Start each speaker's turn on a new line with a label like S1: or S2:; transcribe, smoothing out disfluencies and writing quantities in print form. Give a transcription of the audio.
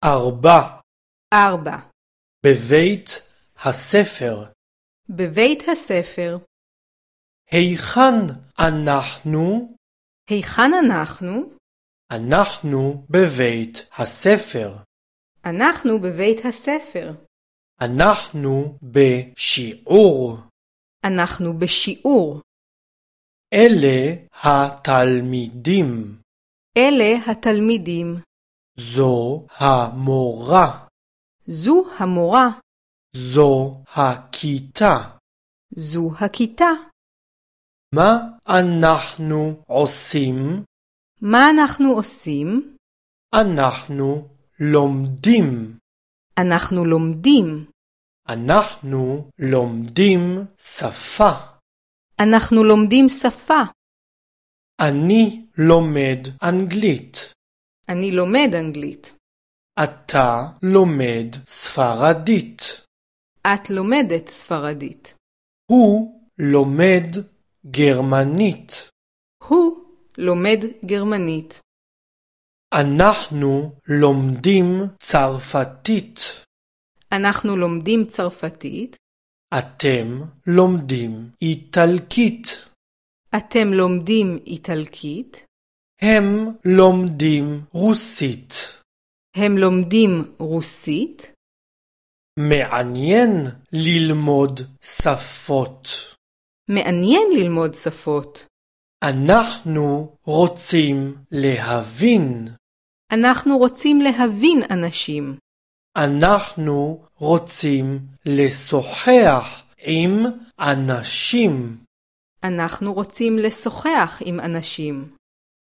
S1: 4.
S2: 4.
S1: בבית הספר.
S2: בבית הספר.
S1: היכן אנחנו?
S2: היכן אנחנו?
S1: אנחנו בבית הספר.
S2: אנחנו בבית הספר.
S1: אנחנו בשיעור.
S2: אנחנו בשיעור.
S1: אלה התלמידים.
S2: אלה התלמידים.
S1: זו המורה.
S2: זו המורה.
S1: זו הכיתה.
S2: זו הכיתה.
S1: מה אנחנו עושים?
S2: מה אנחנו עושים?
S1: אנחנו לומדים.
S2: אנחנו לומדים.
S1: אנחנו לומדים שפה.
S2: אנחנו לומדים שפה.
S1: אני לומד אנגלית.
S2: אני לומד אנגלית.
S1: אתה לומד ספרדית.
S2: את לומדת ספרדית.
S1: הוא לומד גרמנית.
S2: הוא לומד גרמנית.
S1: אנחנו לומדים צרפתית.
S2: אנחנו לומדים צרפתית.
S1: אתם לומדים איטלקית.
S2: אתם לומדים איטלקית.
S1: הם לומדים רוסית.
S2: הם לומדים רוסית.
S1: מעניין ללמוד שפות.
S2: מעניין ללמוד שפות.
S1: אנחנו רוצים להבין.
S2: אנחנו רוצים להבין אנשים.
S1: אנחנו רוצים לשוחח עם אנשים.
S2: אנחנו רוצים לשוחח עם אנשים.